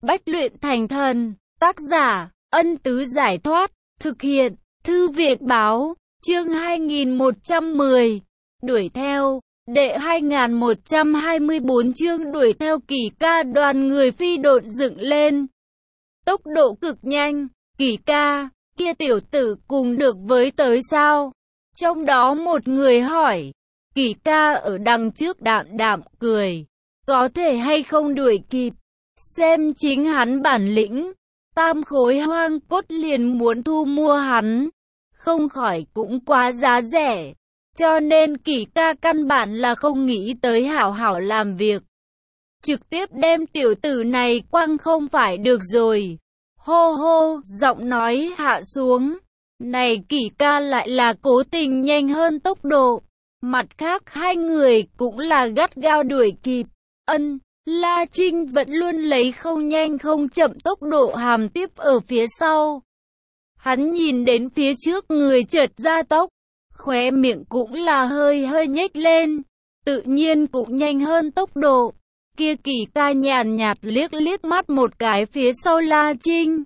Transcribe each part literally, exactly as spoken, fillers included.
Bách luyện thành thần. Tác giả, Ân Tứ Giải Thoát. Thực hiện, Thư Việt Báo. Chương hai nghìn một trăm mười. Đuổi theo. Đệ hai nghìn một trăm hai mươi bốn chương đuổi theo Kỷ Ca. Đoàn người phi độn dựng lên. Tốc độ cực nhanh. Kỷ Ca, kia tiểu tử cùng được với tới sao? Trong đó một người hỏi. Kỷ Ca ở đằng trước đạm đạm cười. Có thể hay không đuổi kịp? Xem chính hắn bản lĩnh. Tam khối hoang cốt liền muốn thu mua hắn. Không khỏi cũng quá giá rẻ. Cho nên Kỷ Ca căn bản là không nghĩ tới hảo hảo làm việc. Trực tiếp đem tiểu tử này quăng không phải được rồi. Hô hô, giọng nói hạ xuống. Này Kỷ Ca lại là cố tình nhanh hơn tốc độ. Mặt khác hai người cũng là gắt gao đuổi kịp. Ân, La Trinh vẫn luôn lấy không nhanh không chậm tốc độ hàm tiếp ở phía sau. Hắn nhìn đến phía trước người chợt gia tốc. Khóe miệng cũng là hơi hơi nhếch lên. Tự nhiên cũng nhanh hơn tốc độ. Kia Kỷ Ca nhàn nhạt liếc liếc mắt một cái phía sau La Trinh.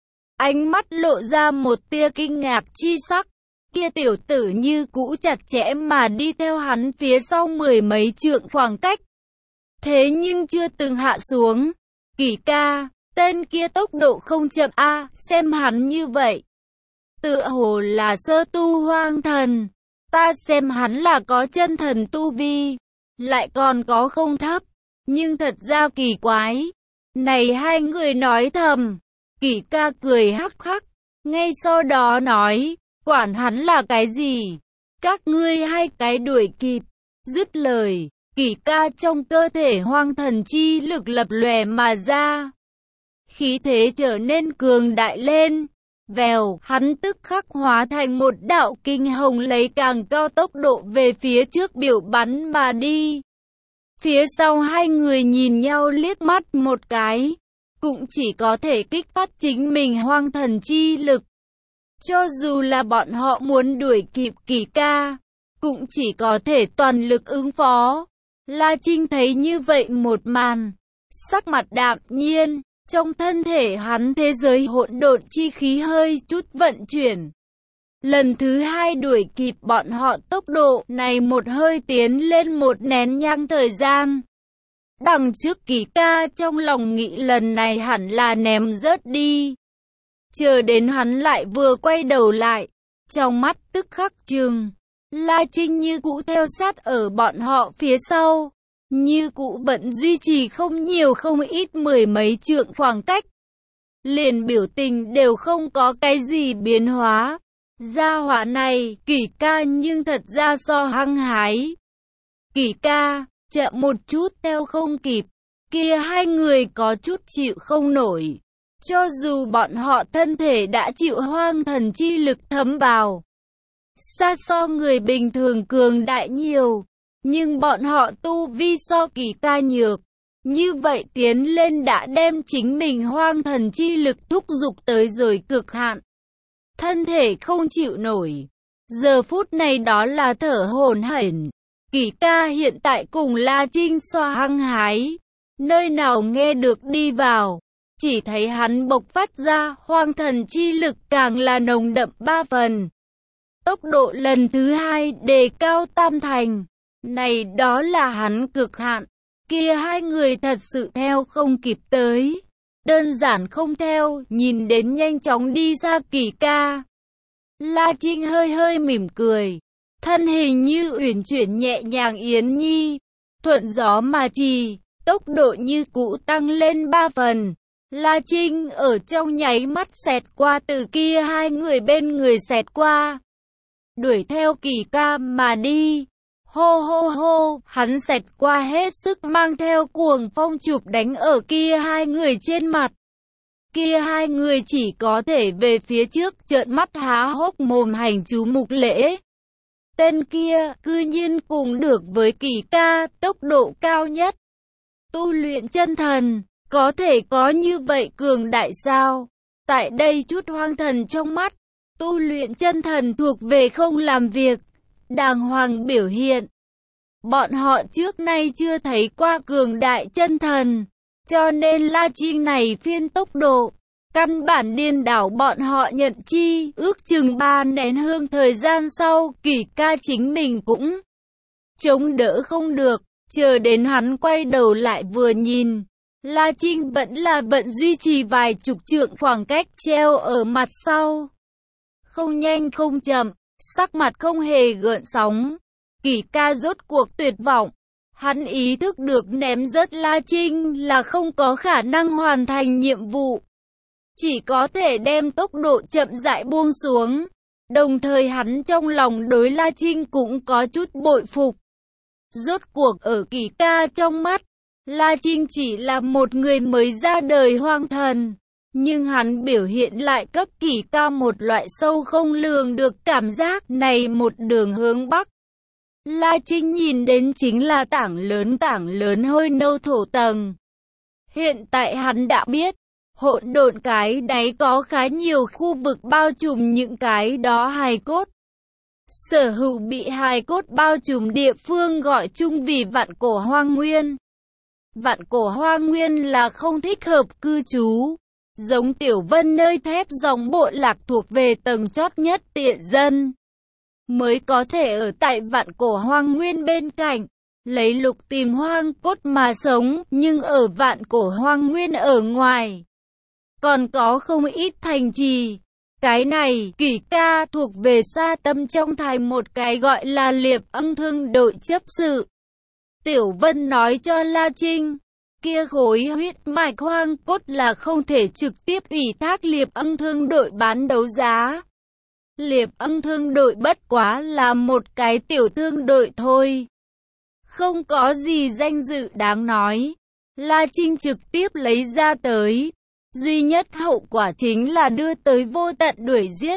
Ánh mắt lộ ra một tia kinh ngạc chi sắc. Kia tiểu tử như cũ chặt chẽ mà đi theo hắn phía sau mười mấy trượng khoảng cách. Thế nhưng chưa từng hạ xuống. Kỷ Ca, tên kia tốc độ không chậm a, à, xem hắn như vậy. Tựa hồ là sơ tu hoang thần. Ta xem hắn là có chân thần tu vi. Lại còn có không thấp. Nhưng thật ra kỳ quái. Này hai người nói thầm. Kỷ Ca cười hắc hắc. Ngay sau đó nói. Quản hắn là cái gì? Các ngươi hai cái đuổi kịp. Dứt lời. Kỷ Ca trong cơ thể hoang thần chi lực lập lòe mà ra. Khí thế trở nên cường đại lên. Vèo, hắn tức khắc hóa thành một đạo kinh hồng lấy càng cao tốc độ về phía trước biểu bắn mà đi. Phía sau hai người nhìn nhau liếc mắt một cái. Cũng chỉ có thể kích phát chính mình hoang thần chi lực. Cho dù là bọn họ muốn đuổi kịp Kỷ Ca, cũng chỉ có thể toàn lực ứng phó. La Trinh thấy như vậy một màn, sắc mặt đạm nhiên, trong thân thể hắn thế giới hỗn độn chi khí hơi chút vận chuyển. Lần thứ hai đuổi kịp bọn họ tốc độ này một hơi tiến lên một nén nhang thời gian. Đằng trước Kỷ Ca trong lòng nghĩ lần này hẳn là ném rớt đi. Chờ đến hắn lại vừa quay đầu lại, trong mắt tức khắc trừng. La Trinh như cũ theo sát ở bọn họ phía sau, như cũ vẫn duy trì không nhiều không ít mười mấy trượng khoảng cách. Liền biểu tình đều không có cái gì biến hóa. Gia hỏa này, Kỷ Ca nhưng thật ra so hăng hái. Kỷ Ca, chậm một chút theo không kịp, kia hai người có chút chịu không nổi. Cho dù bọn họ thân thể đã chịu hoang thần chi lực thấm vào, xa so người bình thường cường đại nhiều, nhưng bọn họ tu vi so Kỷ Ca nhược. Như vậy tiến lên đã đem chính mình hoang thần chi lực thúc giục tới rồi cực hạn. Thân thể không chịu nổi. Giờ phút này đó là thở hổn hển. Kỷ Ca hiện tại cùng La Trinh so hăng hái. Nơi nào nghe được đi vào. Chỉ thấy hắn bộc phát ra hoang thần chi lực càng là nồng đậm ba phần. Tốc độ lần thứ hai đề cao tam thành. Này đó là hắn cực hạn. Kia hai người thật sự theo không kịp tới. Đơn giản không theo, nhìn đến nhanh chóng đi xa Kỷ Ca. La Trinh hơi hơi mỉm cười. Thân hình như uyển chuyển nhẹ nhàng yến nhi. Thuận gió mà trì, tốc độ như cũ tăng lên ba phần. La Trinh ở trong nháy mắt xẹt qua từ kia hai người bên người xẹt qua. Đuổi theo Kỷ Ca mà đi. Hô hô hô, hắn xẹt qua hết sức mang theo cuồng phong chụp đánh ở kia hai người trên mặt. Kia hai người chỉ có thể về phía trước trợn mắt há hốc mồm hành chú mục lễ. Tên kia cư nhiên cùng được với Kỷ Ca tốc độ cao nhất. Tu luyện chân thần, có thể có như vậy cường đại sao? Tại đây chút hoang thần trong mắt, tu luyện chân thần thuộc về không làm việc, đàng hoàng biểu hiện. Bọn họ trước nay chưa thấy qua cường đại chân thần. cho nên La Trinh này phiên tốc độ. Căn bản điên đảo bọn họ nhận chi, ước chừng ba nén hương thời gian sau, Kỷ Ca chính mình cũng chống đỡ không được, chờ đến hắn quay đầu lại vừa nhìn. La Trinh vẫn là vẫn duy trì vài chục trượng khoảng cách treo ở mặt sau. Không nhanh không chậm, sắc mặt không hề gợn sóng. Kỷ Ca rốt cuộc tuyệt vọng. Hắn ý thức được ném rớt La Trinh là không có khả năng hoàn thành nhiệm vụ. Chỉ có thể đem tốc độ chậm rãi buông xuống. Đồng thời hắn trong lòng đối La Trinh cũng có chút bội phục. Rốt cuộc ở Kỷ Ca trong mắt, La Trinh chỉ là một người mới ra đời hoang thần. Nhưng hắn biểu hiện lại cấp Kỷ Ca một loại sâu không lường được cảm giác này một đường hướng Bắc. La Trinh nhìn đến chính là tảng lớn tảng lớn hôi nâu thổ tầng. Hiện tại hắn đã biết, hỗn độn cái đáy có khá nhiều khu vực bao trùm những cái đó hài cốt. Sở hữu bị hài cốt bao trùm địa phương gọi chung vì vạn cổ hoang nguyên. Vạn cổ hoang nguyên là không thích hợp cư trú. Giống Tiểu Vân nơi thép dòng bộ lạc thuộc về tầng chót nhất tiện dân. Mới có thể ở tại vạn cổ hoang nguyên bên cạnh, lấy lục tìm hoang cốt mà sống, nhưng ở vạn cổ hoang nguyên ở ngoài. Còn có không ít thành trì. Cái này, Kỷ Ca thuộc về Sa Tâm trong thành một cái gọi là Liệp Ân Thương đội chấp sự. Tiểu Vân nói cho La Trinh, kia khối huyết mạch hoang cốt là không thể trực tiếp ủy thác Liệp Ân Thương đội bán đấu giá. Liệp Ân Thương đội bất quá là một cái tiểu thương đội thôi. Không có gì danh dự đáng nói. La Trinh trực tiếp lấy ra tới. Duy nhất hậu quả chính là đưa tới vô tận đuổi giết.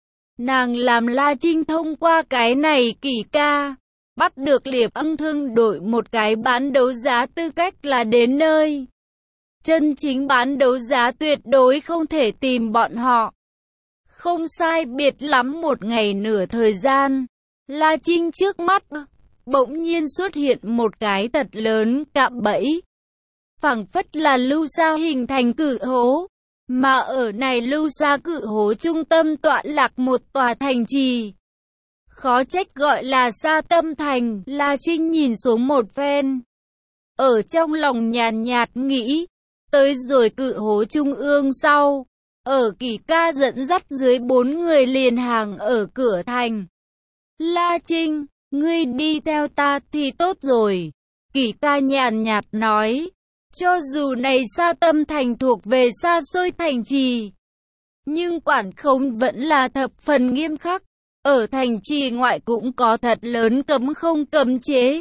Nàng làm La Trinh thông qua cái này Kỷ Ca, bắt được Liệp Ân Thương đội một cái bán đấu giá tư cách là đến nơi. Chân chính bán đấu giá tuyệt đối không thể tìm bọn họ. Không sai biệt lắm một ngày nửa thời gian, La Trinh trước mắt bỗng nhiên xuất hiện một cái thật lớn cạm bẫy. Phảng phất là lưu sa hình thành cự hố, mà ở này lưu sa cự hố trung tâm tọa lạc một tòa thành trì. Khó trách gọi là Sa Tâm Thành. La Trinh nhìn xuống một phen, ở trong lòng nhàn nhạt nghĩ, tới rồi cự hố trung ương sau, ở Kỷ Ca dẫn dắt dưới bốn người liền hàng ở cửa thành. La Trinh, ngươi đi theo ta thì tốt rồi. Kỷ Ca nhàn nhạt nói, cho dù này Sa Tâm Thành thuộc về xa xôi thành trì, nhưng quản khống vẫn là thập phần nghiêm khắc. Ở thành trì ngoại cũng có thật lớn cấm không cấm chế.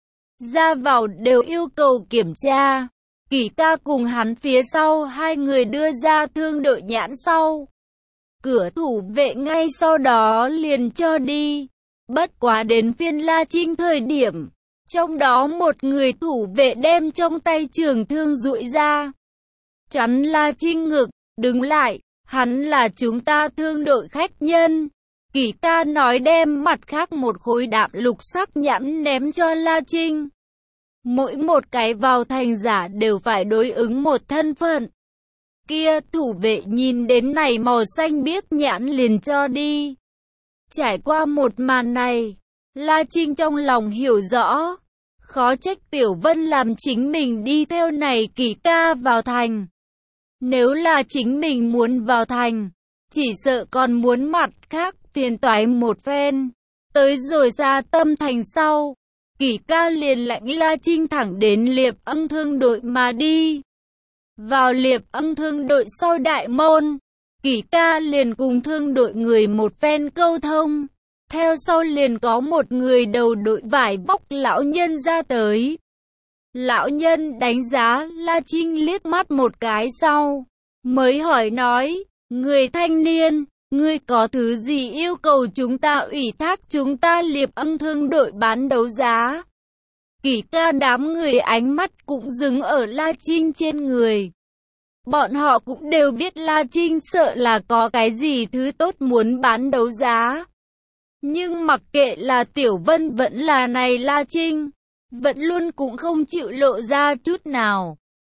Ra vào đều yêu cầu kiểm tra. Kỷ Ca cùng hắn phía sau hai người đưa ra thương đội nhãn sau. Cửa thủ vệ ngay sau đó liền cho đi. Bất quá đến phiên La Trinh thời điểm, trong đó một người thủ vệ đem trong tay trường thương dụi ra. Chắn La Trinh ngực, đứng lại, hắn là chúng ta thương đội khách nhân. Kỷ Ca nói đem mặt khác một khối đạm lục sắc nhãn ném cho La Trinh. Mỗi một cái vào thành giả đều phải đối ứng một thân phận. Kia thủ vệ nhìn đến này màu xanh biếc nhãn liền cho đi. Trải qua một màn này, La Trinh trong lòng hiểu rõ. Khó trách Tiểu Vân làm chính mình đi theo này Kỷ Ca vào thành. Nếu là chính mình muốn vào thành, chỉ sợ còn muốn mặt khác phiền toái một phen. Tới rồi Sa Tâm Thành sau, Kỷ Ca liền lãnh La Trinh thẳng đến Liệp Ân Thương đội mà đi. Vào Liệp Ân Thương đội sau đại môn, Kỷ Ca liền cùng thương đội người một phen câu thông. Theo sau liền có một người đầu đội vải vóc lão nhân ra tới. Lão nhân đánh giá La Trinh liếc mắt một cái sau, mới hỏi nói, người thanh niên, ngươi có thứ gì yêu cầu chúng ta ủy thác chúng ta Liệp Ân Thương đội bán đấu giá? Kỷ Ca đám người ánh mắt cũng dừng ở La Trinh trên người. Bọn họ cũng đều biết La Trinh sợ là có cái gì thứ tốt muốn bán đấu giá. Nhưng mặc kệ là Tiểu Vân vẫn là này La Trinh, vẫn luôn cũng không chịu lộ ra chút nào.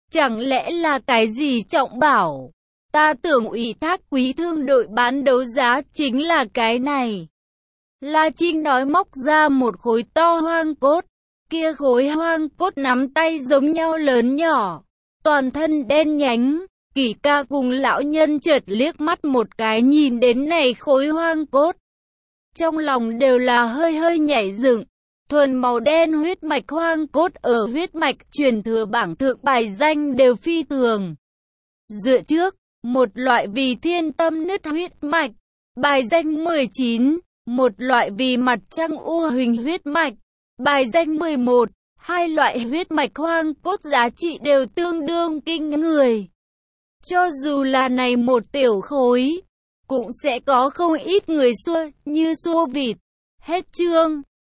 Chẳng lẽ là cái gì Trọng bảo? Ta tưởng ủy thác quý thương đội bán đấu giá chính là cái này. La Trinh nói móc ra một khối to hoang cốt. Kia khối hoang cốt nắm tay giống nhau lớn nhỏ, toàn thân đen nhánh. Kỷ ca cùng lão nhân chợt liếc mắt một cái nhìn đến này khối hoang cốt. Trong lòng đều là hơi hơi nhảy dựng. Thuần màu đen huyết mạch hoang cốt ở huyết mạch truyền thừa bảng thượng bài danh đều phi thường. Dựa trước, một loại vì thiên tâm nứt huyết mạch, bài danh mười chín, một loại vì mặt trăng u huỳnh huyết mạch, bài danh mười một, hai loại huyết mạch hoang cốt giá trị đều tương đương kinh người. Cho dù là này một tiểu khối, cũng sẽ có không ít người xua như xua vịt. Hết chương.